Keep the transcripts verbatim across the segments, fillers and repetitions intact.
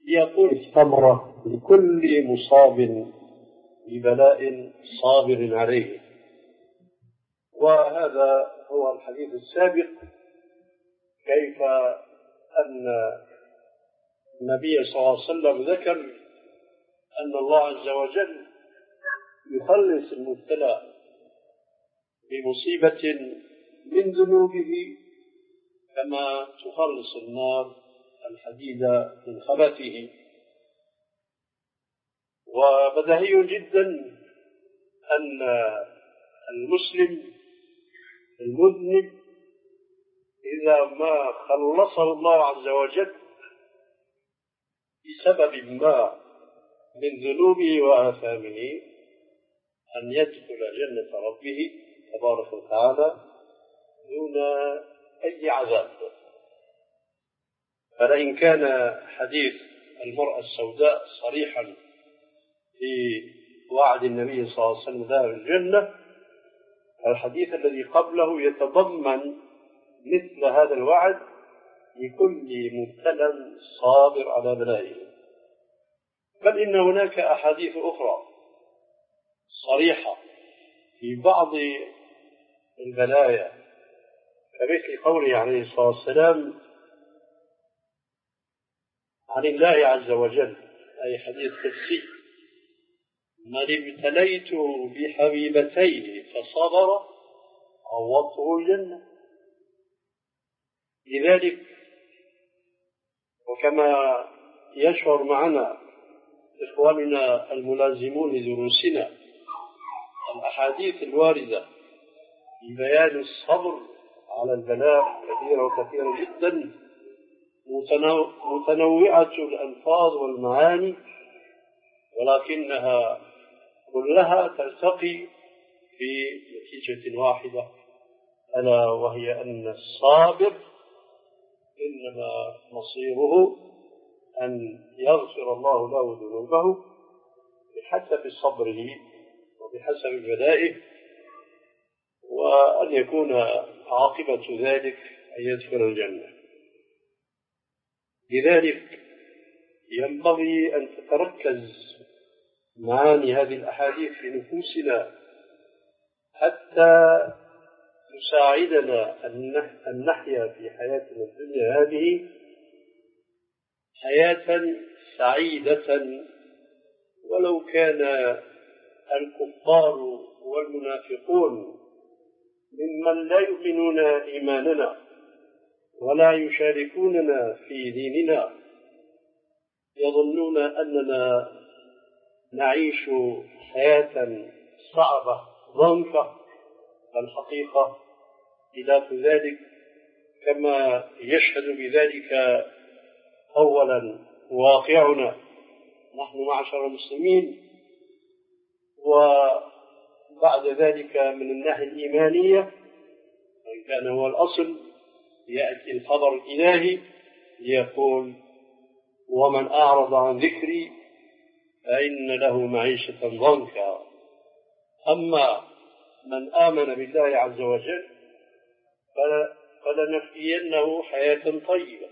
يقول الثمرة لكل مصاب ببلاء صابر عليه. وهذا هو الحديث السابق، كيف أن النبي صلى الله عليه وسلم ذكر أن الله عز وجل يخلص المبتلى بمصيبة من ذنوبه كما تخلص النار الحديد من خبثه. وبديهي جدا أن المسلم المذنب إذا ما خلصه الله عز وجل بسبب ما من ذنوبه وآثامه أن يدخل جنة ربه تبارك وتعالى دون أي عذاب. فلئن كان حديث المرأة السوداء صريحا في وعد النبي صلى الله عليه وسلم دار الجنة، الحديث الذي قبله يتضمن مثل هذا الوعد لكل مبتلى صابر على بلائه. بل إن هناك أحاديث أخرى صريحة في بعض البلايا، كمثل قوله عليه الصلاة والسلام عن الله عز وجل، أي حديث قدسي: من ابتليت بحبيبتين فصبر عوضته الجنة. لذلك وكما يشعر معنا إخواننا الملازمون لدروسنا الأحاديث الواردة في بيان الصبر على البلاء كثيرة وكثيرة جدا، متنوعة الألفاظ والمعاني، ولكنها كلها تلتقي في نتيجة واحدة، ألا وهي أن الصابر إنما مصيره أن يغفر الله له ذنوبه بحسب صبره وبحسب بلائه، وأن يكون عاقبة ذلك أن يدخل الجنة. لذلك ينبغي أن تتركز معاني هذه الأحاديث في نفوسنا حتى تساعدنا أن نحيا في حياتنا الدنيا هذه حياة سعيدة، ولو كان الكفار والمنافقون ممن لا يؤمنون إيماننا ولا يشاركوننا في ديننا يظنون أننا نعيش حياة صعبة ضنكة، الحقيقة خلاف ذلك، كما يشهد بذلك أولا واقعنا نحن معشر المسلمين، وبعد ذلك من الناحية الإيمانية وإن كان هو الأصل يأتي الخبر الإلهي ليقول: ومن أعرض عن ذكري فإن له معيشة ضنكا. أما من آمن بالله عز وجل فلنحيينه حياة طيبة.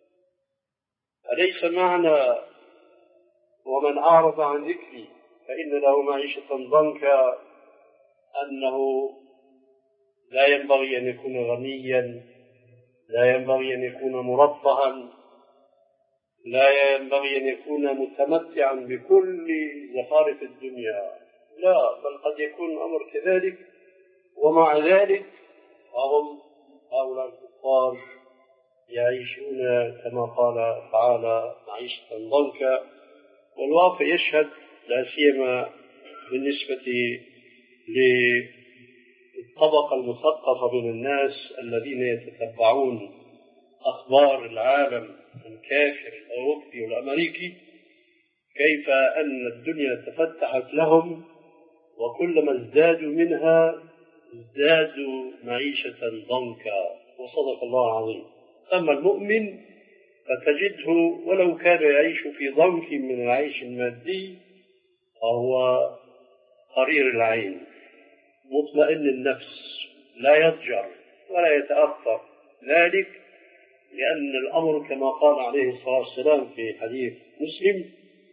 أليس معنى ومن أعرض عن ذكري فإن له معيشة ضنكا أنه لا ينبغي أن يكون غنيا، لا ينبغي أن يكون مرفها، لا ينبغي أن يكون متمتعا بكل زخارف الدنيا؟ لا، بل قد يكون الأمر كذلك، ومع ذلك هم هؤلاء الكفار يعيشون كما قال تعالى معيشة ضنكا. والواقع يشهد، لا سيما بالنسبة للطبقة المثقفة من الناس الذين يتتبعون أخبار العالم الكافر الأوروبي والأمريكي، كيف أن الدنيا تفتحت لهم، وكلما ازدادوا منها ازدادوا معيشة ضنكا. وصدق الله العظيم. أما المؤمن فتجده ولو كان يعيش في ضنك من العيش المادي فهو قرير العين مطمئن النفس، لا يضجر ولا يتأثر، ذلك لأن الأمر كما قال عليه الصلاة والسلام في حديث مسلم: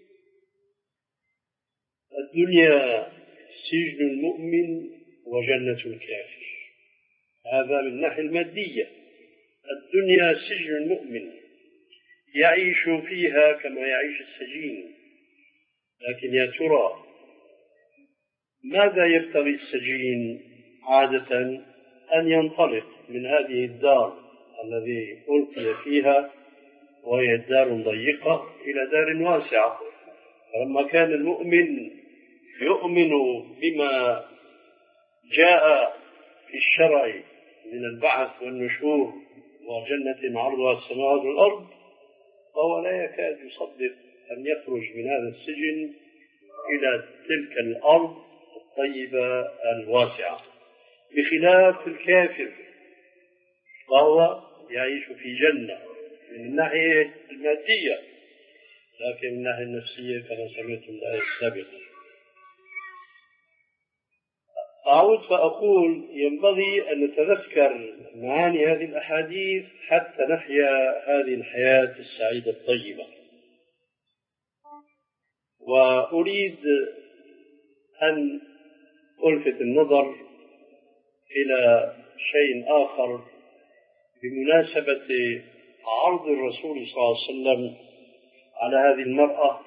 الدنيا سجن المؤمن وجنة الكافر. هذا من الناحية المادية، الدنيا سجن المؤمن يعيش فيها كما يعيش السجين، لكن يا ترى ماذا يبتغي السجين عادة؟ أن ينطلق من هذه الدار الذي ألقي فيها وهي دار ضيقة إلى دار واسعة. فلما كان المؤمن يؤمن بما جاء في الشرع من البعث والنشور وجنة عرضها السماوات والأرض، فهو لا يكاد يصدق أن يخرج من هذا السجن إلى تلك الأرض الطيبة الواسعة، بخلاف الكافر وهو يعيش في جنة من الناحية المادية، لكن من الناحية النفسية كما سمعتم الآية السابقة. أعود فأقول ينبغي أن نتذكر معاني هذه الأحاديث حتى نحيا هذه الحياة السعيدة الطيبة. وأريد أن ألفت النظر إلى شيء آخر بمناسبة عرض الرسول صلى الله عليه وسلم على هذه المرأة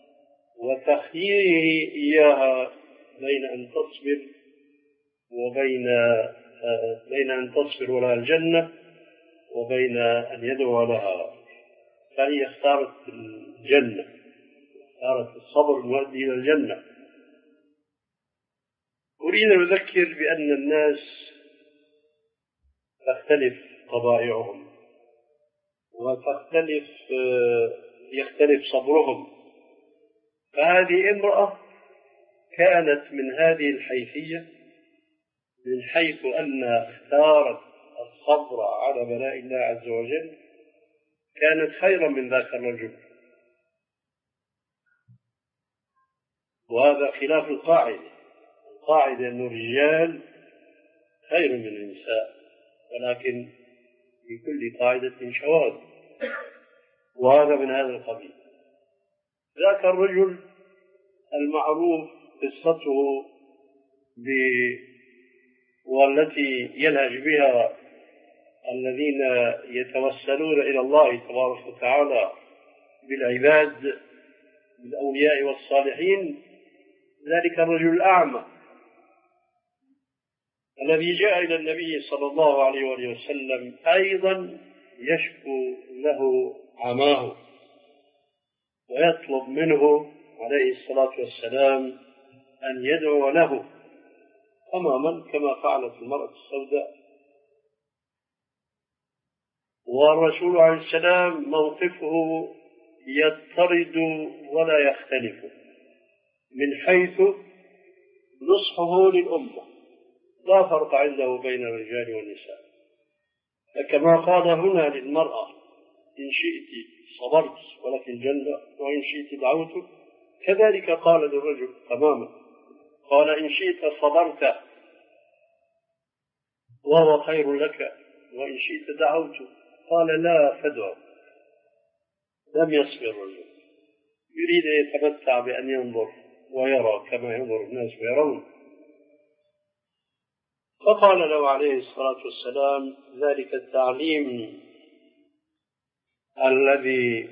وتخييره إياها بين أن تصبر وبين بين أن تصبر لها الجنة وبين أن يدعو لها، فهي اختارت الجنة، اختارت الصبر المؤدي إلى الجنة. أريد أن أذكر بأن الناس تختلف طبائعهم وتختلف يختلف صبرهم، فهذه امرأة كانت من هذه الحيثية من حيث أن اختارت الصبر على بلاء الله عز وجل، كانت خيرا من ذاك الرجل. وهذا خلاف القاعدة، القاعدة أن الرجال خير من النساء، ولكن في كل قاعدة شواذ، وهذا من هذا القبيل. ذاك الرجل المعروف قصته ب والتي يلهج بها الذين يتوسلون إلى الله تبارك وتعالى بالعباد بالأولياء والصالحين، ذلك الرجل الأعمى الذي جاء إلى النبي صلى الله عليه وآله وسلم أيضا يشكو له عماه ويطلب منه عليه الصلاة والسلام أن يدعو له تماما كما فعلت المرأة السوداء. والرسول عليه السلام موقفه يضطرد ولا يختلف من حيث نصحه للأمة، لا فرق عنده بين الرجال والنساء. فكما قال هنا للمرأة: إن شئت صبرت ولك الجنة وإن شئت دعوت، كذلك قال للرجل تماما، قال: إن شئت صبرت وهو خير لك وإن شئت دعوت. قال: لا فدعو. لم يصبر الرجل، يريد أن يتمتع بأن ينظر ويرى كما ينظر الناس ويرون. فقال له عليه الصلاة والسلام ذلك التعليم الذي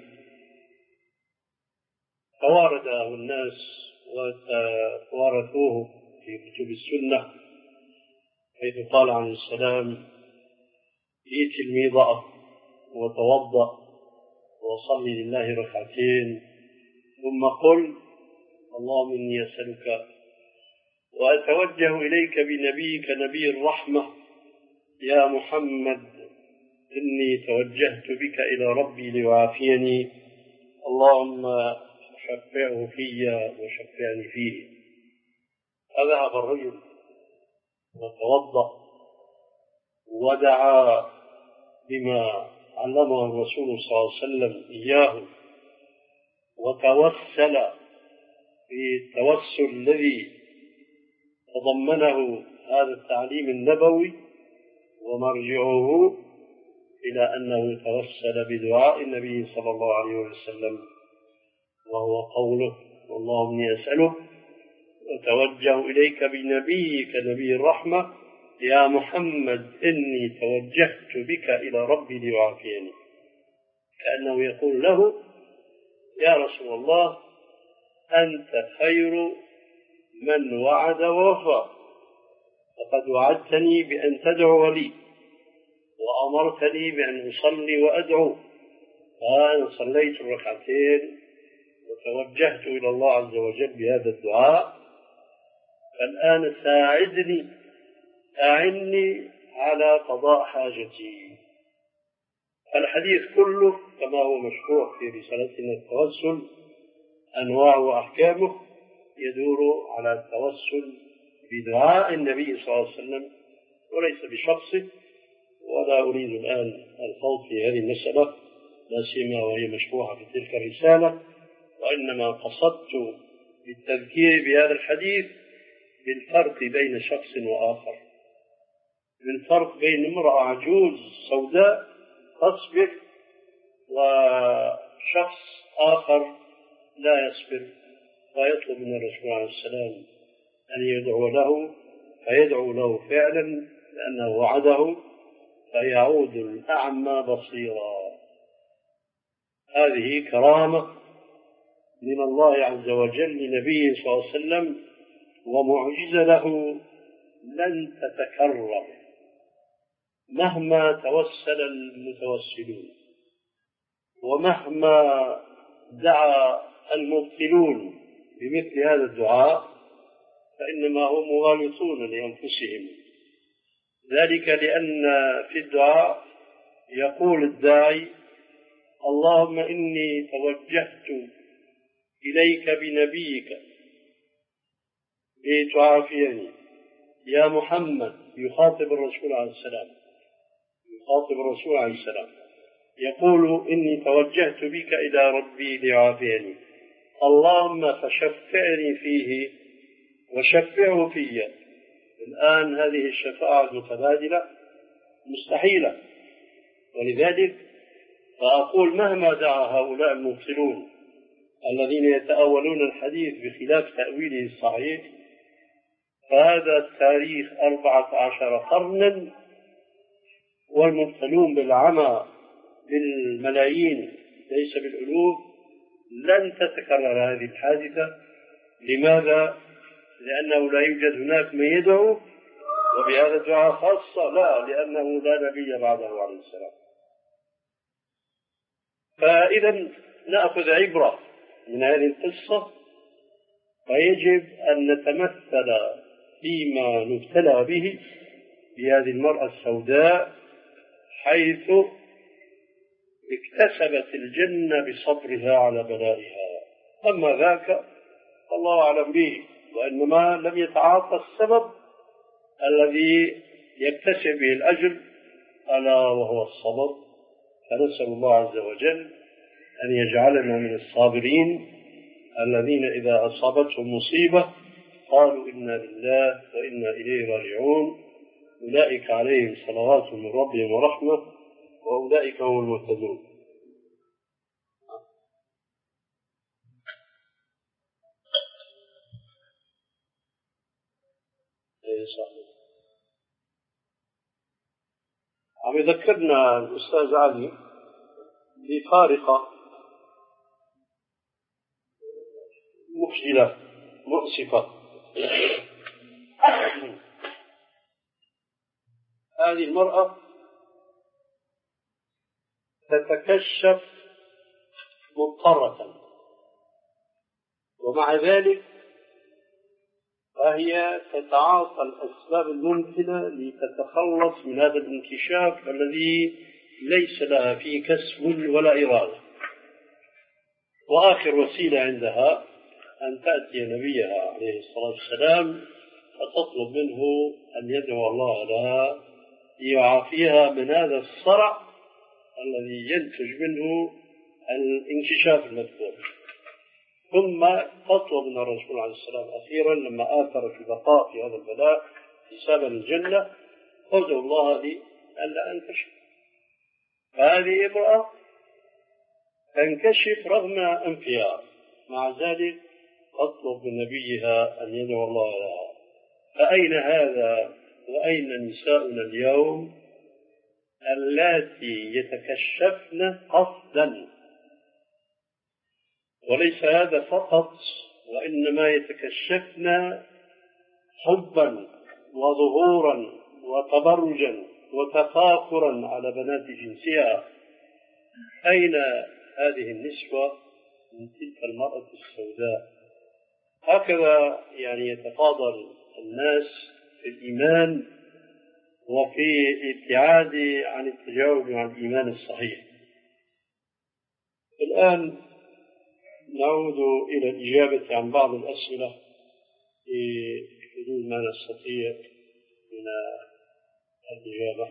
توارده الناس وتوارثوه في كتب السنة، حيث قال عليه السلام: ائت الميضأ وتوضأ وصلي لله ركعتين ثم قل اللهم إني أسألك وأتوجه إليك بنبيك نبي الرحمة يا محمد إني توجهت بك إلى ربي ليعافيني، اللهم شفعه في وشفعني فيه. فذهب الرجل وتوضأ ودعا بما علمه الرسول صلى الله عليه وسلم إياه، وتوسل في التوسل الذي تضمنه هذا التعليم النبوي، ومرجعه إلى أنه توسل بدعاء النبي صلى الله عليه وسلم، وهو قوله: اللهم إني أسألك وتوجه إليك بنبيك نبي الرحمة يا محمد إني توجهت بك إلى ربي ليعافيني، كأنه يقول له: يا رسول الله أنت خير من وعد ووفى، فقد وعدتني بأن تدعو لي وأمرتني بأن أصلي وأدعو، فأنا صليت الركعتين وتوجهت إلى الله عز وجل بهذا الدعاء، فالآن ساعدني أعني على قضاء حاجتي. الحديث كله كما هو مشروع في رسالتنا التوسل أنواع وأحكامه يدور على التوسل بدعاء النبي صلى الله عليه وسلم وليس بشخصه، ولا أريد الآن الخوض في هذه المسألة لا سيما وهي مشروحة في تلك الرسالة، وإنما قصدت بالتذكير بهذا الحديث بالفرق بين شخص وآخر، بالفرق بين امرأة عجوز سوداء تصبر وشخص آخر لا يصبر ويطلب من الرسول عليه السلام أن يدعو له فيدعو له فعلا لأنه وعده فيعود الأعمى بصيرا. هذه كرامة من الله عز وجل لنبيه صلى الله عليه وسلم ومعجزة له لن تتكرر مهما توسل المتوسلون ومهما دعا المبطلون بمثل هذا الدعاء، فإنما هم مغالطون لأنفسهم. ذلك لأن في الدعاء يقول الداعي: اللهم إني توجهت إليك بنبيك لتعافيني يا محمد، يخاطب الرسول عليه السلام يخاطب الرسول عليه السلام يقول: إني توجهت بك إلى ربي ليعافيني، اللهم فشفعني فيه وشفعه في. الآن هذه الشفاعة متبادلة مستحيلة، ولذلك فأقول مهما دعا هؤلاء المبطلون الذين يتأولون الحديث بخلاف تأويله الصحيح، فهذا التاريخ أربعة عشر قرنا والمبطلون بالعمى بالملايين ليس بالألوف، لن تتكرر هذه الحادثة. لماذا؟ لأنه لا يوجد هناك من يدعو وبهذا الدعاء خاصة، لا، لأنه لا نبي بعده عليه السلام. فإذا نأخذ عبرة من هذه القصة، فيجب أن نتمثل فيما نبتلى به بهذه المرأة السوداء، حيث اكتسبت الجنة بصبرها على بلائها. أما ذاك الله أعلم به، وإنما لم يتعاطى السبب الذي يكتسب به الأجر ألا وهو الصبر. فنسأل الله عز وجل أن يجعلنا من الصابرين الذين إذا أصابتهم مصيبة قالوا إنا لله وإنا إليه راجعون، أولئك عليهم صلوات من ربهم ورحمة وأولئك هم المهتدون. عم يذكرنا الأستاذ علي بفارقة مخجلة مؤسفة. هذه المرأة تتكشف مضطرة، ومع ذلك فهي تتعاطى الأسباب الممكنة لتتخلص من هذا الانكشاف الذي ليس لها فيه كسب ولا إرادة. وآخر وسيلة عندها أن تأتي نبيها عليه الصلاة والسلام فتطلب منه أن يدعو الله لها ليعافيها من هذا الصرع الذي ينتج منه الانكشاف المذكور. ثم تطلب من الرسول عليه السلام أخيرا لما آثر في البقاء في هذا البلاء حسابا الجنة: ادعو الله لي ألا أنكشف. هذه امرأة تنكشف رغم أنفها، مع ذلك تطلب من نبيها أن يدعو الله لها. فأين هذا وأين نساؤنا اليوم اللاتي يتكشفن قصدا؟ وليس هذا فقط، وإنما يتكشفن حبا وظهورا وتبرجا وتفاخرا على بنات جنسها. أين هذه النسوة من تلك المرأة السوداء؟ هكذا يعني يتفاضل الناس في الإيمان وفي الابتعاد عن التجاوب عن الإيمان الصحيح. الآن نعود إلى الإجابة عن بعض الأسئلة في حدود ما نستطيع من الإجابة.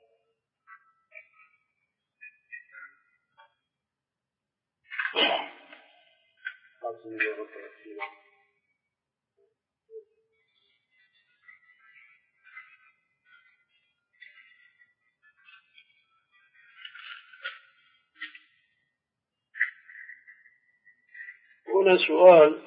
هنا سؤال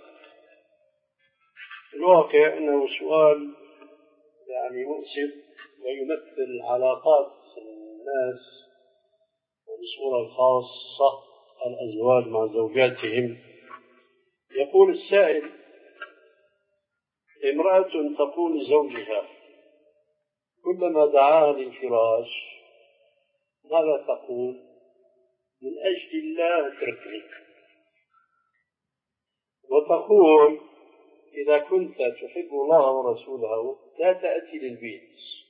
في الواقع أنه سؤال يعني مؤسف ويمثل علاقات الناس وبصورة خاصة الأزواج مع زوجاتهم. يقول السائل: امرأة تقول لزوجها كلما دعاها للفراش ماذا تقول؟ من أجل الله اتركني. وتقول إذا كنت تحب الله ورسوله لا تأتي للبيت.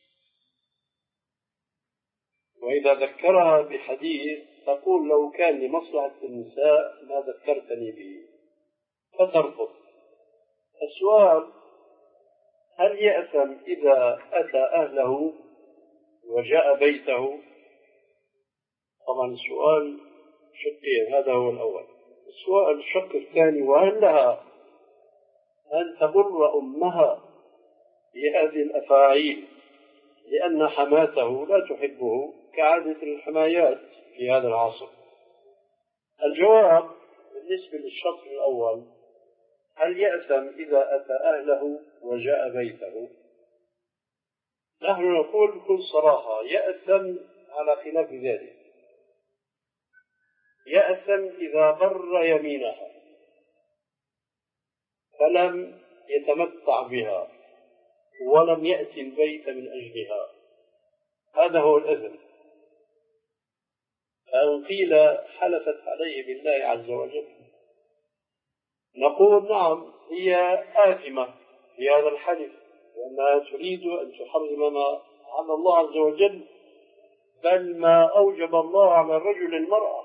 وإذا ذكرها بحديث تقول لو كان لمصلحة النساء ما ذكرتني به، فترفض. السؤال: هل يأثم إذا أتى أهله وجاء بيته؟ طبعا السؤال شقين، هذا هو الأول. السؤال الشق الثاني: وهل لها أن تبر أمها بهذه الأفاعيل لأن حماته لا تحبه كعادة الحمايات في هذا العصر؟ الجواب بالنسبة للشق الأول: هل يأثم إذا أتى أهله وجاء بيته؟ نحن نقول بكل صراحة يأثم على خلاف ذلك. يأثم إذا بر يمينها فلم يتمتع بها ولم يأتي البيت من أجلها، هذا هو الأثم. فإن قيل حلفت عليه بالله عز وجل نقول نعم هي آثمة بهذا الحلف، وأنها تريد أن تحرم ما على الله عز وجل، بل ما أوجب الله على الرجل المرأة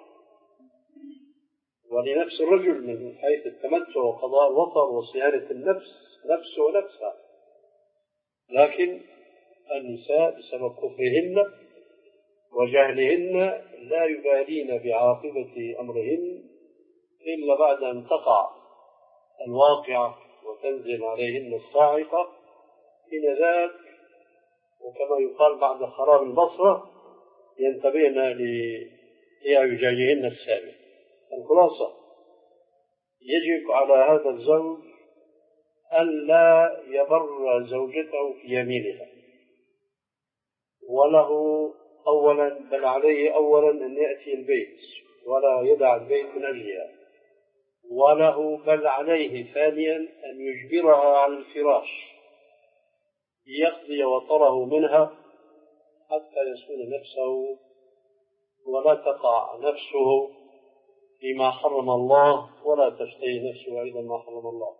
ولنفس الرجل من حيث التمتع وقضاء الوطر وصيانة النفس نفسه ونفسها. لكن النساء بسبب كفرهن وجهلهن لا يبالين بعاقبة أمرهن إلا بعد أن تقع الواقعة وتنزل عليهن الصاعقة. حين ذاك وكما يقال بعد خراب البصرة ينتبهن لإعوجاجهن السابق. الخلاصة: يجب على هذا الزوج أن لا يبر زوجته في يمينها، وله أولا بل عليه أولا أن يأتي البيت ولا يدع البيت من أجلها، وله بل عليه ثانيا أن يجبرها على الفراش ليقضي وطره منها حتى يصون نفسه ولا تقع نفسه فيما حرم الله ولا تشتهي نفسه أيضا ما حرم الله.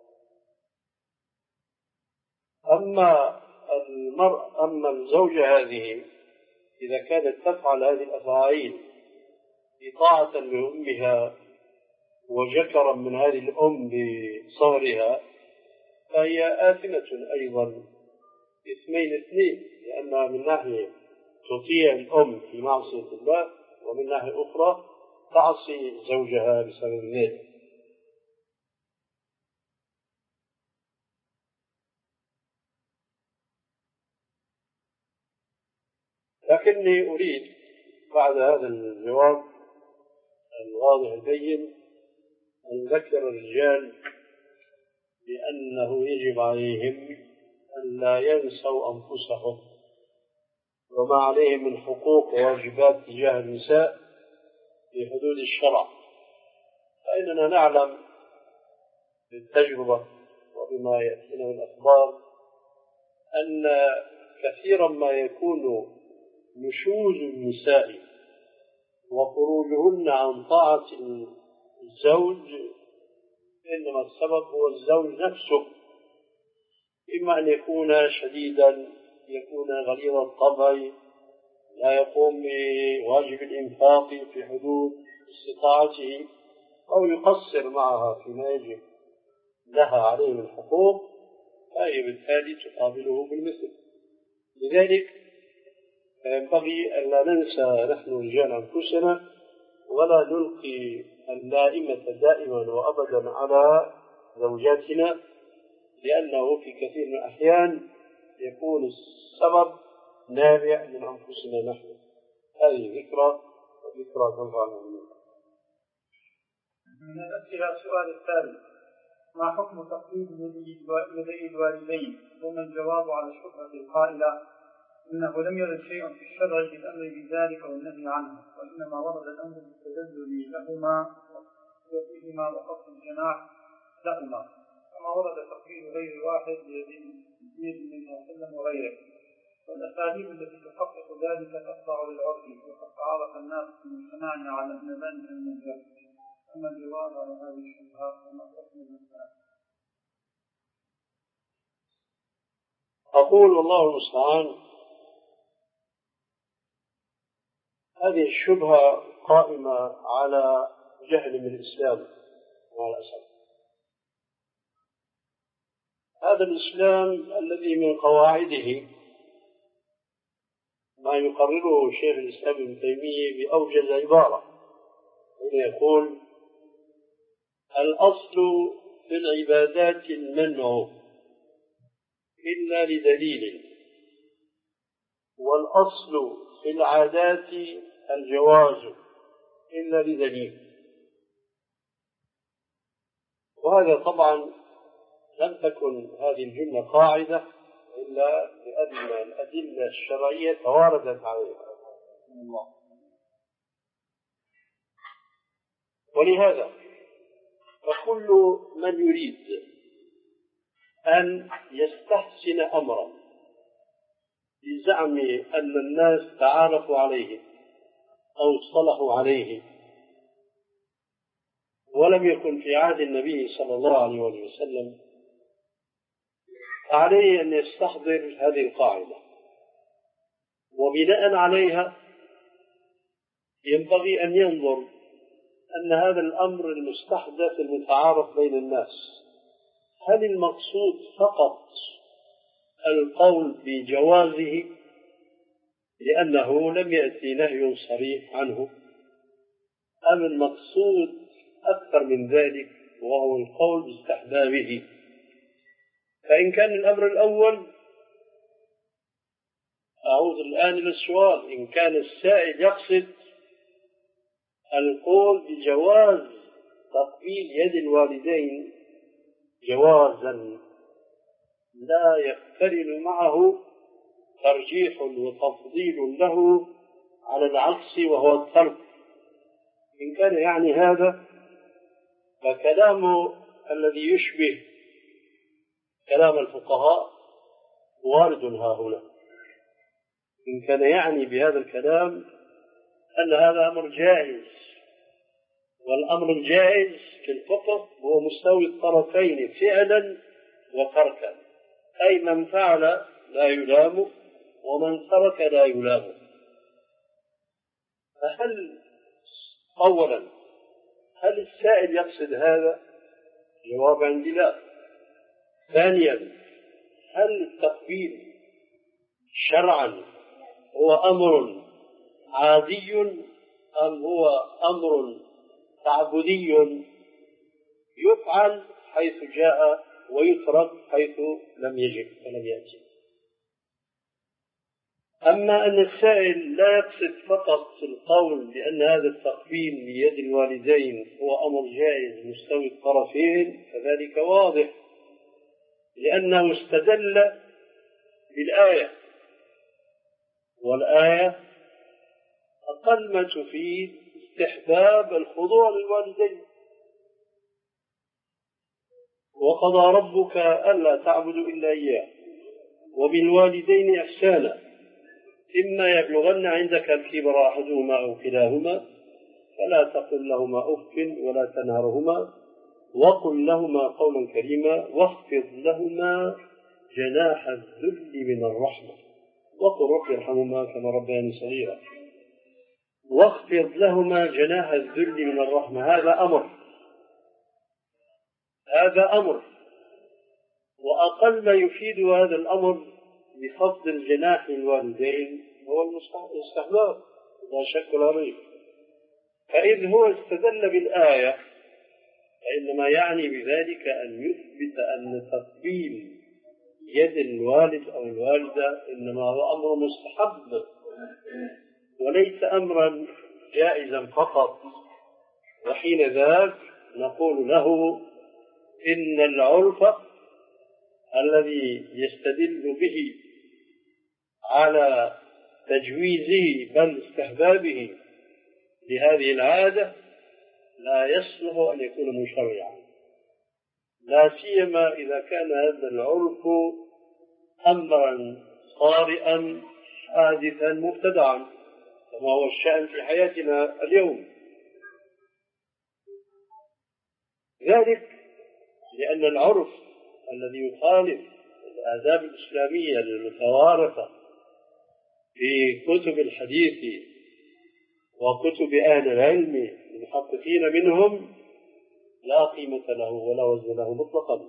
أما المرأة أما الزوجة هذه إذا كانت تفعل هذه الأفاعيل إطاعة لأمها وجكرا من هذه الأم بصغرها فهي آثمة أيضا اثنين اثنين، لأنها من ناحية تطيع الأم في معصية الله ومن ناحية أخرى تعصي زوجها بسبب ذلك. لكني أريد بعد هذا الجواب الواضح البين أن ذكر الرجال بأنه يجب عليهم أن لا ينسوا أنفسهم وما عليهم من حقوق وواجبات تجاه النساء في حدود الشرع. فإننا نعلم بالتجربة وبما يأتينا من الأخبار أن كثيرا ما يكون نشوز النساء وخروجهن عن طاعة الزوج إنما السبب هو الزوج نفسه، إما أن يكون شديدا، يكون غليظ الطبع، لا يقوم بواجب الإنفاق في حدود استطاعته، أو يقصر معها فيما يجب لها عليه من حقوق، فهي بالتالي تقابله بالمثل. لذلك ينبغي أن لا ننسى نحن رجال أنفسنا ولا نلقي اللائمة دائما وأبدا على زوجاتنا، لأنه في كثير من الأحيان يكون السبب نابع من أنفسنا نحن. هذه ذكرى وذكرى تنفع المؤمنين. إلى السؤال الثالث: ما حكم تقليد يدي الوالدين؟ ثم الجواب على الشبهة القائلة إنه لم يرد شيء في الشرع بالأمر بذلك والنهي عنه، وإنما ورد الأمر بالتذلل لهما وفيهما وقص الجناح لهما، كما ورد تقليد غير واحد بيد النبي صلى الله عليه وسلم وغيره، والأساليب التي تحقق ذلك تخضع للعرف، وقد تعارف الناس في مجتمعنا على أن ذلك من الجهل. أما الجواب على هذه الشبهات وما حكم المسألة؟ أقول والله المستعان، هذه الشبهة قائمة على جهل من الإسلام مع الأسف. هذا الإسلام الذي من قواعده ما يقرره شيخ الإسلام ابن تيمية بأوجز عبارة، يقول: الأصل في العبادات المنع إلا لدليل، والأصل في العادات الجواز إلا لدليل. وهذا طبعا لم تكن هذه الجملة قاعدة إلا لأن الأدلة الشرعية تواردت عليها. ولهذا فكل من يريد أن يستحسن أمرا بزعم أن الناس تعارفوا عليه أو صلحوا عليه ولم يكن في عهد النبي صلى الله عليه وسلم، عليه أن يستحضر هذه القاعدة، وبناء عليها ينبغي أن ينظر أن هذا الأمر المستحدث المتعارف بين الناس، هل المقصود فقط القول بجوازه لأنه لم يأتي نهي صريح عنه، أم المقصود أكثر من ذلك وهو القول باستحبابه؟ فإن كان الأمر الأول، أعود الآن إلى السؤال، إن كان السائل يقصد القول بجواز تقبيل يد الوالدين جوازا لا يقترن معه ترجيح وتفضيل له على العكس وهو الترك، إن كان يعني هذا فكلامه الذي يشبه كلام الفقهاء وارد ها هنا. إن كان يعني بهذا الكلام أن هذا أمر جائز، والأمر الجائز في الفقه هو مستوي الطرفين فعلا وتركا، أي من فعل لا يلام ومن ترك لا يلام. فهل أولا هل السائل يقصد هذا؟ جواب عندي لا. ثانيا، هل التقبيل شرعا هو أمر عادي أم هو أمر تعبدي يفعل حيث جاء ويترك حيث لم يجب ولم يأتي؟ أما أن السائل لا يقصد فقط القول بأن هذا التقبيل بيد الوالدين هو أمر جائز مستوي الطرفين فذلك واضح، لأنه استدل بالآية، والآية أقل ما تفيد استحباب الخضوع للوالدين. وقضى ربك ألا تعبدوا إلا إياه وبالوالدين إحسانا إما يبلغن عندك الكبر أحدهما أو كلاهما فلا تقل لهما أف ولا تنهرهما وقل لهما قولا كريما واخفض لهما جناح الذل من الرحمة وقل رب ارحمهما كما ربياني صغيرا. واخفض لهما جناح الذل من الرحمة، هذا أمر، هذا أمر، وأقل ما يفيد هذا الأمر بخفض الجناح للوالدين هو الاستحباب لا شك ولا ريب. فإذ هو استدل بالآية فإنما يعني بذلك أن يثبت أن تقبيل يد الوالد أو الوالدة إنما هو أمر مستحب وليس أمرا جائزا فقط. وحين ذاك نقول له إن العرف الذي يستدل به على تجويزه بل استحبابه لهذه العادة لا يصلح أن يكون مشرعا، لا سيما إذا كان هذا العرف أمرا طارئا حادثا مبتدعا كما هو الشأن في حياتنا اليوم. ذلك لأن العرف الذي يخالف الآداب الإسلامية المتوارثة في كتب الحديث وكتب أهل العلم المحققين منهم لا قيمة له ولا وزن له مطلقا.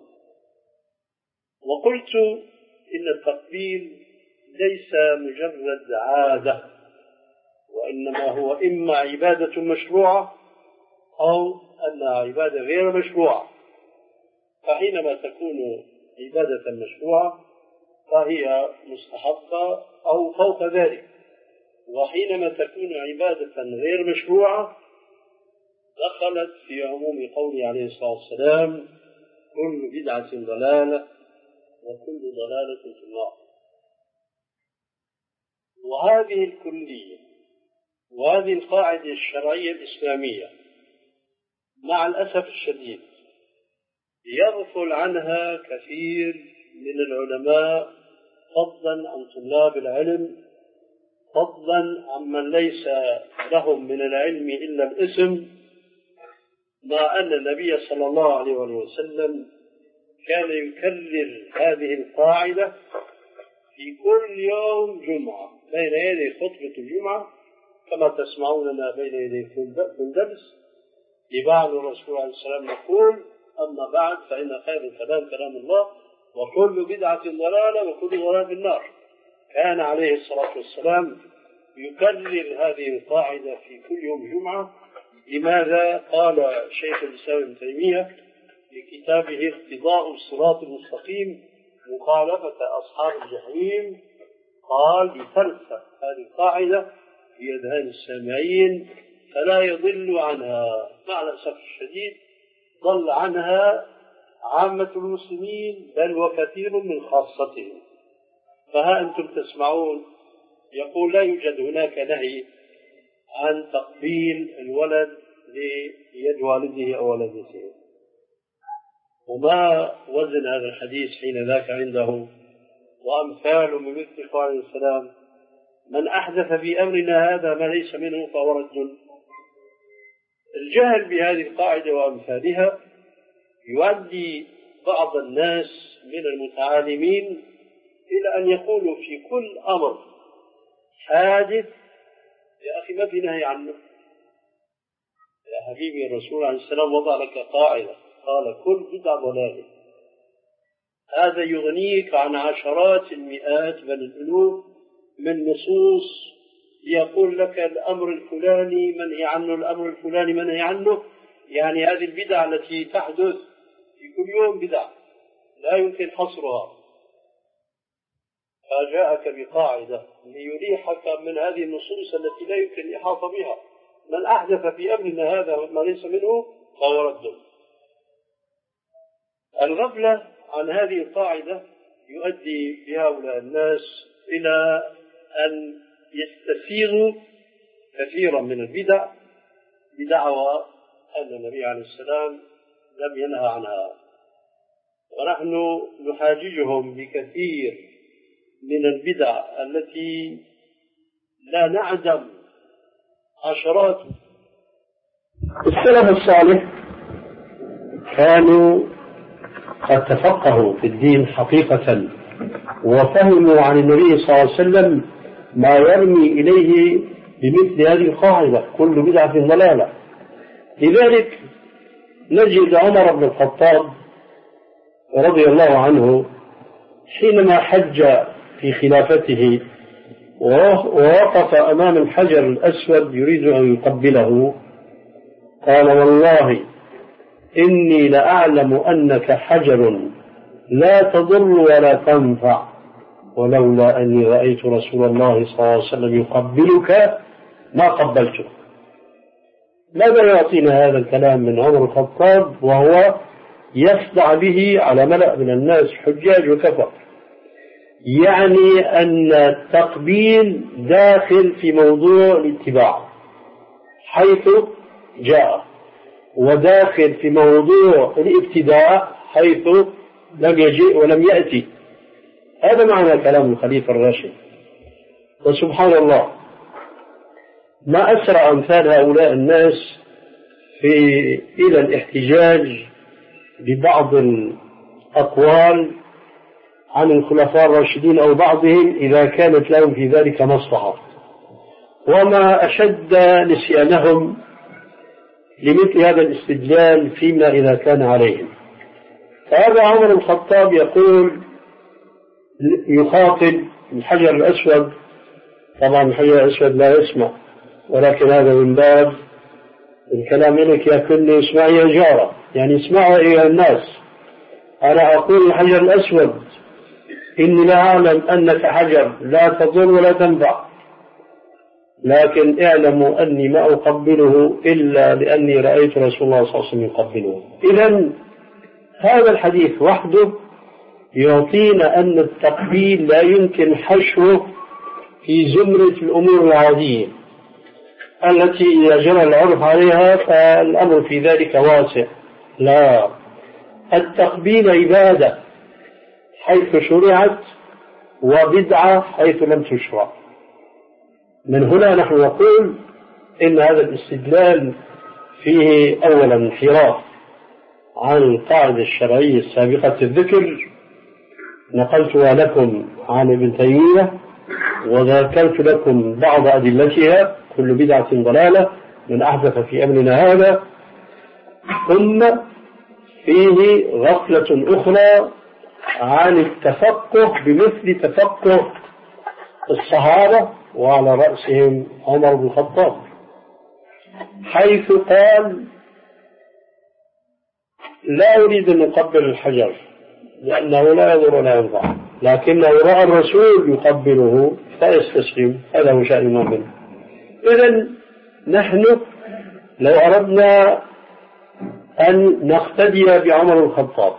وقلت إن التقبيل ليس مجرد عادة، وإنما هو إما عبادة مشروعة أو أنها عبادة غير مشروعة. فحينما تكون عبادة مشروعة فهي مستحبة أو فوق ذلك، وحينما تكون عبادة غير مشروعة دخلت في عموم قوله عليه الصلاة والسلام كل بدعة ضلالة وكل ضلالة في النار. وهذه الكلية وهذه القاعدة الشرعية الإسلامية مع الأسف الشديد يغفل عنها كثير من العلماء فضلا عن طلاب العلم، فضلا عمن ليس لهم من العلم إلا الاسم، مع أن النبي صلى الله عليه وسلم كان يكرر هذه القاعدة في كل يوم جمعة بين يدي خطبة الجمعة كما تسمعوننا بين يدي كل درس. لبعض الرسول عليه السلام نقول أما بعد فإن خير الكلام كلام الله وكل بدعة ضلالة وكل ضلالة في النار. كان عليه الصلاة والسلام يكرر هذه القاعدة في كل يوم جمعة. لماذا؟ قال شيخ الإسلام ابن تيمية في كتابه اقتضاء الصراط المستقيم مخالفة أصحاب الجحيم، قال لترسخ هذه القاعدة في أذهان السامعين فلا يضل عنها. مع الأسف الشديد ضل عنها عامة المسلمين بل وكثير من خاصتهم. فها أنتم تسمعون يقول لا يوجد هناك نهي عن تقبيل الولد ليد والده أو ولدته. وما وزن هذا الحديث حين ذاك عنده وأمثال من مثل قال عليه السلام من أحدث في أمرنا هذا ما ليس منه فهو رد. الجهل بهذه القاعدة وأمثالها يؤدي بعض الناس من المتعالمين إلى أن يقولوا في كل أمر حادث يا أخي ما في نهي عنه. يا حبيبي الرسول عليه السلام وضع لك قاعدة قال كل بدعة ضلالة. هذا يغنيك عن عشرات المئات بل الألوف من نصوص يقول لك الأمر الفلاني منهي عنه الأمر الفلاني منهي عنه. يعني هذه البدعة التي تحدث في كل يوم بدعة لا يمكن حصرها. فجاءك بقاعدة ليريحك من هذه النصوص التي لا يمكن الإحاطة بها. من أحدث في أمرنا هذا ما ليس منه فهو رد. الغفلة عن هذه القاعدة يؤدي بهؤلاء الناس إلى أن يستسيغوا كثيرا من البدع بدعوى أن النبي عليه السلام لم ينهى عنها، ونحن نحاججهم بكثير من البدع التي لا نعدم عشرات. السلف الصالح كانوا قد تفقهوا في الدين حقيقة وفهموا عن النبي صلى الله عليه وسلم ما يرمي إليه بمثل هذه القاعدة: كل بدعة ضلالة. لذلك نجد عمر بن الخطاب رضي الله عنه حينما حج في خلافته ووقف أمام الحجر الأسود يريد أن يقبله قال: والله إني لأعلم أنك حجر لا تضر ولا تنفع، ولولا أني رأيت رسول الله صلى الله عليه وسلم يقبلك ما قبلته. ماذا يعطينا هذا الكلام من عمر الخطاب وهو يصدع به على ملأ من الناس حجاج وكفر؟ يعني أن التقبيل داخل في موضوع الاتباع حيث جاء، وداخل في موضوع الابتداء حيث لم يجيء ولم يأتي. هذا معنى كلام الخليفة الراشد. وسبحان الله ما أسرع أمثال هؤلاء الناس في إلى الاحتجاج ببعض الأقوال عن الخلفاء الراشدين أو بعضهم إذا كانت لهم في ذلك مصلحة، وما أشد نسيانهم لمثل هذا الاستدلال فيما إذا كان عليهم. فهذا عمر الخطاب يقول يخاطب الحجر الأسود. طبعا الحجر الأسود لا يسمع، ولكن هذا من باب الكلام لك يا كل اسمعي يا جارة، يعني اسمعوا أيها الناس. أنا أقول الحجر الأسود إني لا أعلم أنك حجر لا تضر ولا تنفع، لكن اعلموا أني ما أقبله إلا لأني رأيت رسول الله صلى الله عليه وسلم يقبله. إذن هذا الحديث وحده يعطينا أن التقبيل لا يمكن حشوه في زمرة الأمور العادية التي إذا جرى العرف عليها فالأمر في ذلك واسع. لا، التقبيل عبادة حيث شرعت وبدعة حيث لم تشرع. من هنا نحن نقول إن هذا الاستدلال فيه أولا انحراف عن القاعدة الشرعية السابقة الذكر نقلتها لكم عن ابن تيمية وذكرت لكم بعض أدلتها: كل بدعة ضلالة من أحدث في أمرنا هذا. ثم فيه غفلة أخرى عن التفقه بمثل تفقه الصحابة وعلى رأسهم عمر بن الخطاب، حيث قال: لا أريد أن نقبل الحجر لأنه لا يضر ولا ينفع، لكنه رأى الرسول يقبله فيستسلم. هذا هو شأن المؤمن. إذن نحن لو أردنا أن نقتدي بعمر الخطاب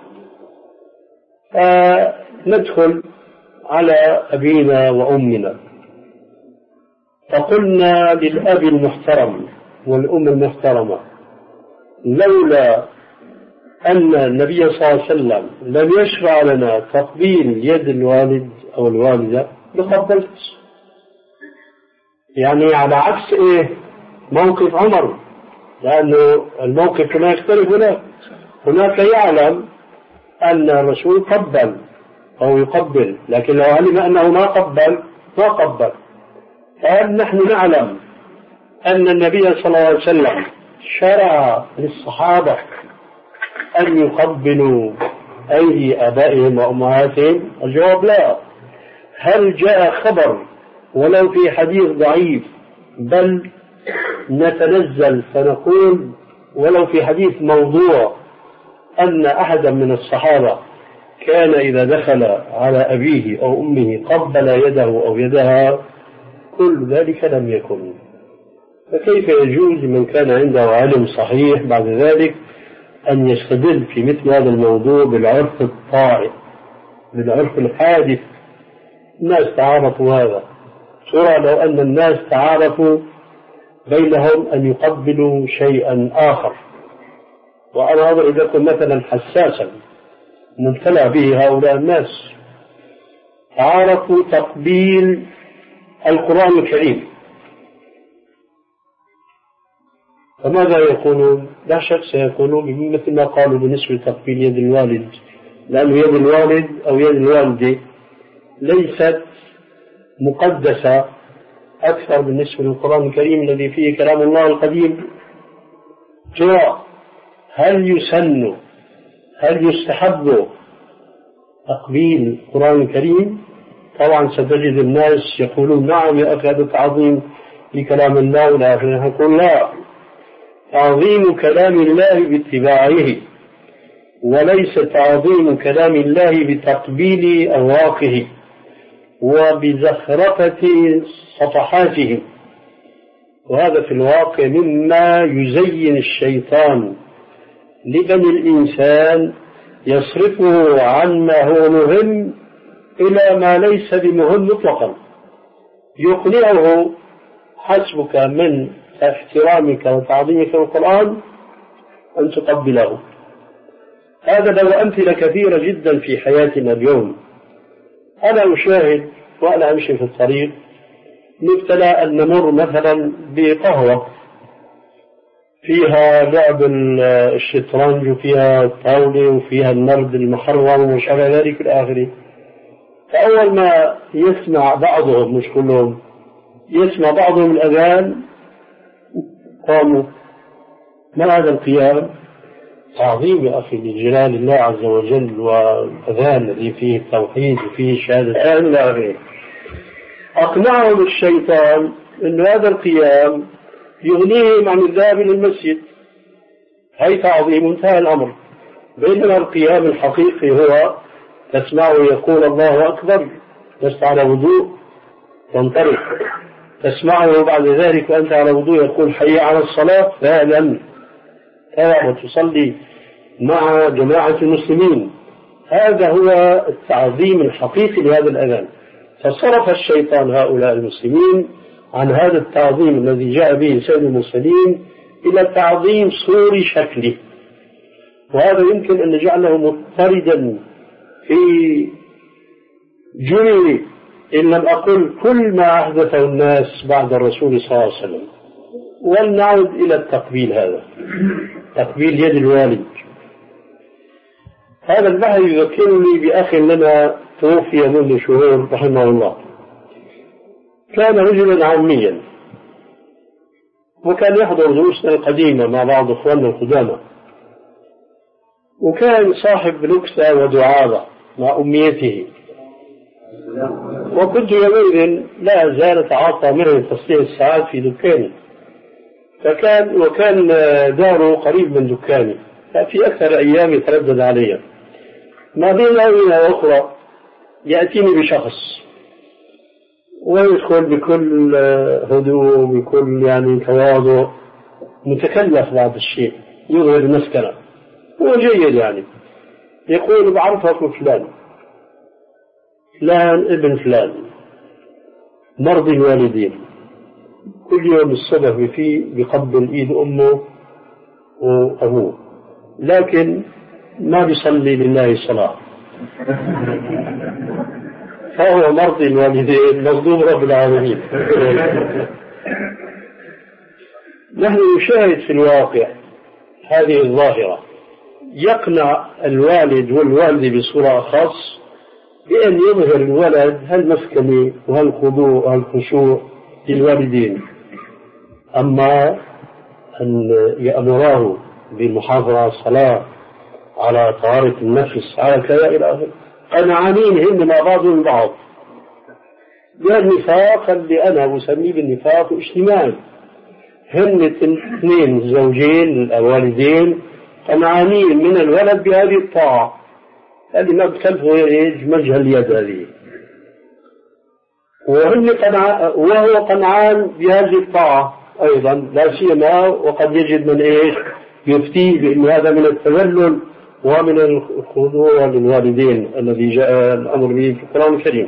فندخل على أبينا وأمنا فقلنا للأب المحترم والأم المحترمة: لولا أن النبي صلى الله عليه وسلم لم يشرع لنا تقبيل يد الوالد أو الوالدة لقبلت. يعني على عكس إيه موقف عمر، لأنه الموقف هنا يختلف. هناك هناك يعلم أن الرسول قبل أو يقبل، لكن لو علم أنه ما قبل ما قبل. فهل نحن نعلم أن النبي صلى الله عليه وسلم شرع للصحابة أن يقبلوا أيدي آبائهم وأمهاتهم؟ الجواب لا. هل جاء خبر ولو في حديث ضعيف، بل نتنزل فنقول ولو في حديث موضوع أن أحدا من الصحابة كان إذا دخل على أبيه أو أمه قبل يده أو يدها كل ذلك لم يكن. فكيف يجوز لمن كان عنده علم صحيح بعد ذلك أن يستدل في مثل هذا الموضوع بالعرف الطارئ بالعرف الحادث؟ الناس تعارفوا هذا. ترى لو أن الناس تعارفوا بينهم أن يقبلوا شيئا آخر، وأنا أضرب لكم مثلا حساسا مبتلى به هؤلاء الناس، تعارفوا تقبيل القرآن الكريم، فماذا يقولون؟ لا شك سيقولون مثل ما قالوا بالنسبة لتقبيل يد الوالد، لأن يد الوالد أو يد الوالدة ليست مقدسة أكثر بالنسبة للقرآن الكريم الذي فيه كلام الله القديم. ترى هل يسن هل يستحب تقبيل القرآن الكريم؟ طبعا ستجد الناس يقولون نعم يا أخي هذا تعظيم لكلام الله ولا آخره. نقول لا، تعظيم كلام الله باتباعه، وليس تعظيم كلام الله بتقبيل أواقه وبزخرفة صفحاته. وهذا في الواقع مما يزين الشيطان لبني الإنسان، يصرفه عن ما هو مهم إلى ما ليس بمهم مطلقا، يقنعه حسبك من احترامك وتعظيمك للقرآن أن تقبله. هذا له أمثلة كثيرة جدا في حياتنا اليوم. أنا أشاهد وأنا أمشي في الطريق نبتلى أن نمر مثلا بقهوة فيها لعب الشطرنج وفيها الطاولة وفيها النرد المحرم ومش على ذلك الآخر. فأول ما يسمع بعضهم، مش كلهم، يسمع بعضهم الأذان قاموا. ما هذا القيام؟ تعظيم يا أخي لجلال الله عز وجل، والأذان الذي فيه التوحيد وفيه شهادتان إلى آخره. أقنعهم الشيطان أن هذا القيام يغنيهم عن الذهاب إلى المسجد، هي تعظيم، انتهى الأمر. بينما القيام الحقيقي هو تسمعه يقول الله أكبر، لست على وضوء تنطلق، تسمعه بعد ذلك وأنت على وضوء يقول حي على الصلاة فعلا وتصلي مع جماعة المسلمين. هذا هو التعظيم الحقيقي لهذا الأذان. فصرف الشيطان هؤلاء المسلمين عن هذا التعظيم الذي جاء به سيد المرسلين إلى تعظيم صوري شكلي، وهذا يمكن أن نجعله مضطردا في جميع إن لم أقل كل ما أحدثه الناس بعد الرسول صلى الله عليه وسلم. ولنعود إلى التقبيل، هذا تقبيل يد الوالد. هذا البحث يذكرني بأخ لنا توفي منذ شهور رحمه الله. كان رجلا عاميا وكان يحضر دروسنا القديمة مع بعض إخواننا القدامى، وكان صاحب نكتة ودعابة مع أميته، وكنت يومئذ لا أزال أتعاطى منه تصليح الساعات في دكاني، فكان وكان داره قريب من دكاني، ففي أكثر أيام يتردد علي. ما بين آونة أخرى يأتيني بشخص ويدخل بكل هدوء بكل يعني تواضع، متكلف بعض الشيء، يظهر المسكنة، هو جيد يعني. يقول بعرفك فلان فلان ابن فلان مرضي الوالدين، كل يوم الصبح فيه بيقبل ايد امه وابوه، لكن ما بيصلي لله صلاة، فهو مرضي الوالدين مظلوم رب العالمين. نحن نشاهد في الواقع هذه الظاهرة. يقنع الوالد والوالدة بصورة خاصة بأن يظهر الولد هالمسكنة وهالخضوع وهالخشوع للوالدين، أما أن يأمراه بالمحافظة على الصلاة، على طهارة النفس، على كذا إلى آخره، قنعانين هن مع بعضهم بعض. النفاق اللي أنا أسميه بالنفاق اجتماعي، هن الاثنين الزوجين الوالدين قنعانين من الولد بهذه الطاعة، اللي ما بكلفه يمجها اليد هذه، وهن قنع وهو قنعان بهذه الطاعة أيضا، لا سيما وقد يجد من إيش يفتيه بأن هذا من التذلل ومن الخضوع للوالدين الذي جاء الأمر به في القرآن الكريم.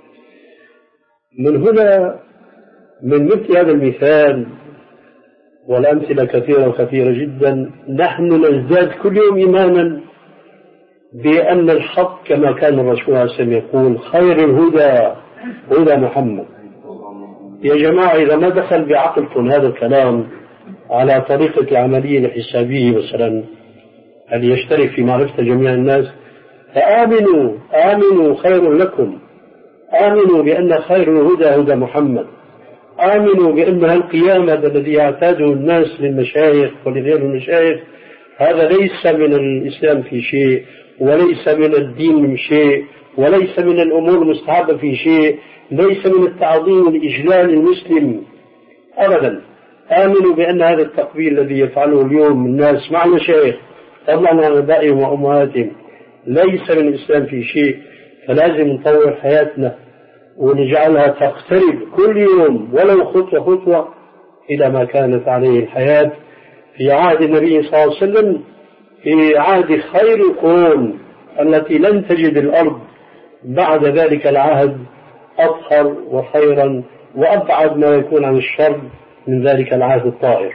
من هنا من مثل هذا المثال والأمثلة كثيرة وكثيرة جدا نحن نزداد كل يوم إيمانا بأن الحق كما كان الرسول عليه السلام يقول خير الهدى هدى محمد. يا جماعة إذا ما دخل بعقلكم هذا الكلام على طريقة العملية الحسابية مثلا أن يشترك في معرفة جميع الناس، فآمنوا آمنوا خير لكم، آمنوا بأن خير الهدى هدى محمد، آمنوا بأن القيامة الذي يعتاده الناس للمشايخ ولغير المشايخ هذا ليس من الإسلام في شيء، وليس من الدين من شيء، وليس من الأمور المستحبة في شيء، ليس من التعظيم والإجلال المسلم أبدا. آمنوا بأن هذا التقبيل الذي يفعله اليوم الناس مع المشايخ فضلا عن آبائهم وأمهاتهم ليس من الإسلام في شيء، فلازم نطور حياتنا ونجعلها تقترب كل يوم ولو خطوة خطوة إلى ما كانت عليه الحياة في عهد النبي صلى الله عليه وسلم، في عهد خير القرون التي لن تجد الأرض بعد ذلك العهد أطهر وخيرا وأبعد ما يكون عن الشر من ذلك العهد الطاهر.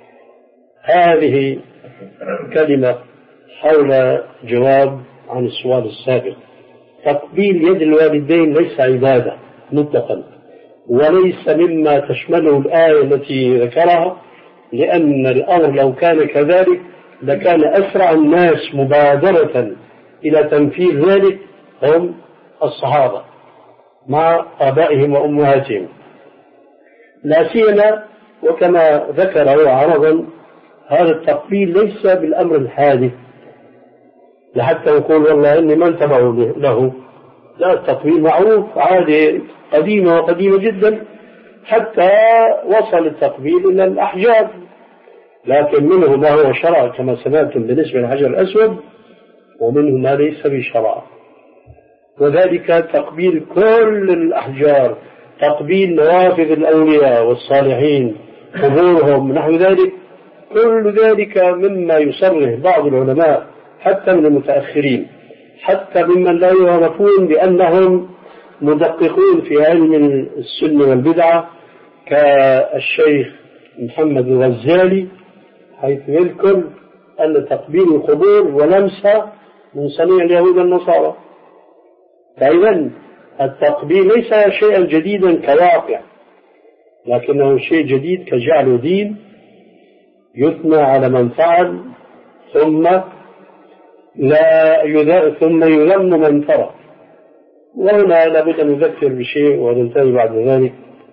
هذه كلمة حول جواب عن السؤال السابق. تقبيل يد الوالدين ليس عبادة مطلقا، وليس مما تشمله الآية التي ذكرها، لأن الأمر لو كان كذلك لكان أسرع الناس مبادرة إلى تنفيذ ذلك هم الصحابة مع آبائهم وأمهاتهم، لا سيما وكما ذكر عرضا هذا التقبيل ليس بالأمر الحادث لحتى يقول والله إني ما انتبهوا له، لا، التقبيل معروف عادة قديمة وقديمة جدا حتى وصل التقبيل إلى الأحجار، لكن منه ما هو شرع كما سمعتم بالنسبة للحجر الأسود، ومنه ما ليس بشرع، وذلك تقبيل كل الأحجار، تقبيل نوافذ الأولياء والصالحين قبورهم نحو ذلك، كل ذلك مما يصرح بعض العلماء حتى من المتأخرين، حتى ممن لا يعرفون بأنهم مدققون في علم السنة والبدعة كالشيخ محمد الغزالي، حيث يذكر أن تقبيل القبور ولمسها من صنيع اليهود والنصارى. فإذا التقبيل ليس شيئا جديدا كواقع، لكنه شيء جديد كجعله دين يثنى على من فعل ثم لا يذ... ثم يذم من ترك. وهنا لابد أن نذكر بشيء وننتهي بعد ذلك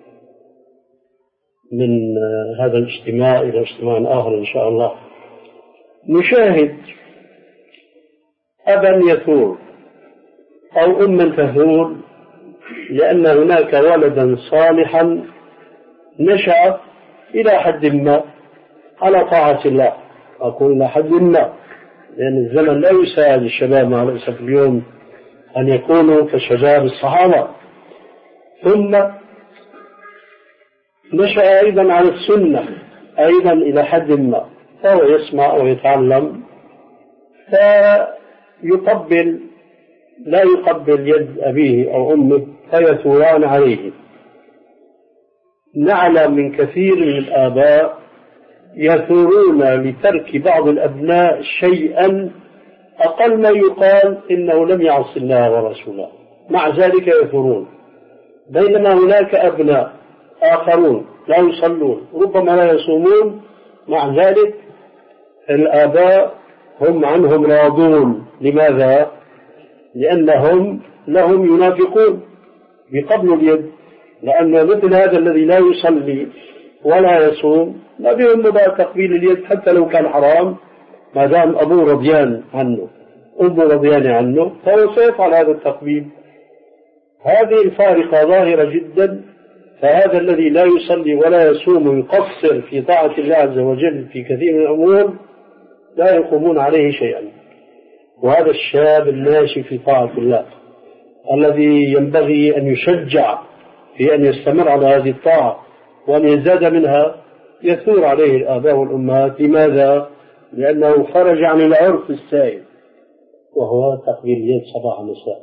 من هذا الاجتماع إلى اجتماع آخر إن شاء الله. نشاهد أبا يثور أو أما تثور لأن هناك ولدا صالحا نشأ إلى حد ما على طاعة الله، أقول إلى حد ما لأن الزمن لا يساعد الشباب مع الأسف اليوم أن يكونوا كشباب الصحابة، ثم نشأ أيضا على السنة أيضا إلى حد ما، فهو يسمع ويتعلم فيقبل لا يقبل يد أبيه أو أمه فيثوران عليه. نعلم من كثير من الآباء يثورون لترك بعض الأبناء شيئا أقل ما يقال إنه لم يعص الله ورسوله، مع ذلك يثورون، بينما هناك أبناء آخرون لا يصلون ربما لا يصومون، مع ذلك الآباء هم عنهم راضون. لماذا؟ لأنهم لهم ينافقون بقبل اليد، لأن مثل هذا الذي لا يصلي ولا يصوم لا بهم بقى تقبيل اليد حتى لو كان حرام، ما دام أبوه رضيان عنه أمه رضيان عنه فهو سيفعل هذا التقبيل. هذه الفارقة ظاهرة جدا. فهذا الذي لا يصلي ولا يصوم ويقصر في طاعة الله عز وجل في كثير من الأمور لا يقومون عليه شيئا، وهذا الشاب الناشئ في طاعة الله الذي ينبغي أن يشجع في أن يستمر على هذه الطاعة وأن يزداد منها، يثور عليه الآباء والأمهات. لماذا؟ لأنه خرج عن العرف السائد وهو تقبيل اليد صباح مساء.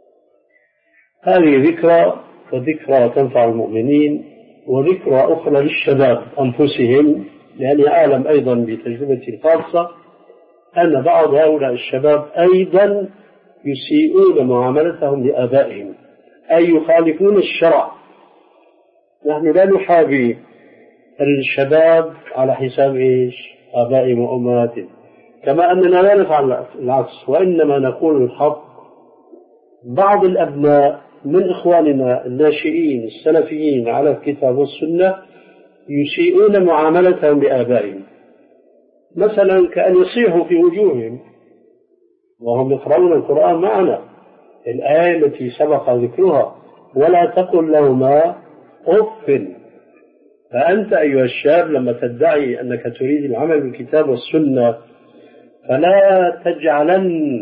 هذه ذكرى، وذكرى تنفع المؤمنين، وذكرى أخرى للشباب أنفسهم، لأني أعلم أيضا بتجربتي الخاصة أن بعض هؤلاء الشباب أيضا يسيئون معاملتهم لآبائهم، أي يخالفون الشرع. نحن لا نحابي الشباب على حساب إيش؟ آبائهم وأمهاتهم، كما أننا لا نفعل العكس، وإنما نقول الحق. بعض الأبناء من إخواننا الناشئين السلفيين على الكتاب والسنة يسيئون معاملتهم لآبائهم، مثلا كأن يصيحوا في وجوههم وهم يقرؤون القرآن معنا، الآية التي سبق ذكرها: ولا تقل لهما أف. فأنت أيها الشاب لما تدعي أنك تريد العمل بالكتاب والسنة فلا تجعلن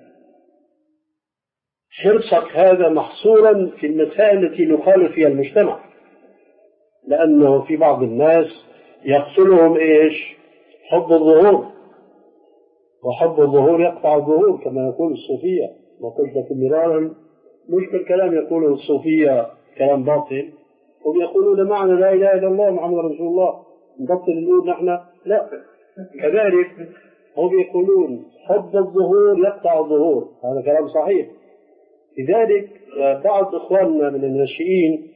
حرصك هذا محصورا في المسائل التي نخالف فيها المجتمع، لأنه في بعض الناس يقتلهم إيش؟ حب الظهور، وحب الظهور يقطع الظهور كما يقول الصوفية. وقلت لكم مرارا مش بالكلام يقوله الصوفية كلام باطل، هم يقولون معنى لا إله إلا الله محمد رسول الله، نبطل نقول نحن لا. كذلك هم يقولون حب الظهور يقطع الظهور، هذا كلام صحيح. لذلك بعض إخواننا من الناشئين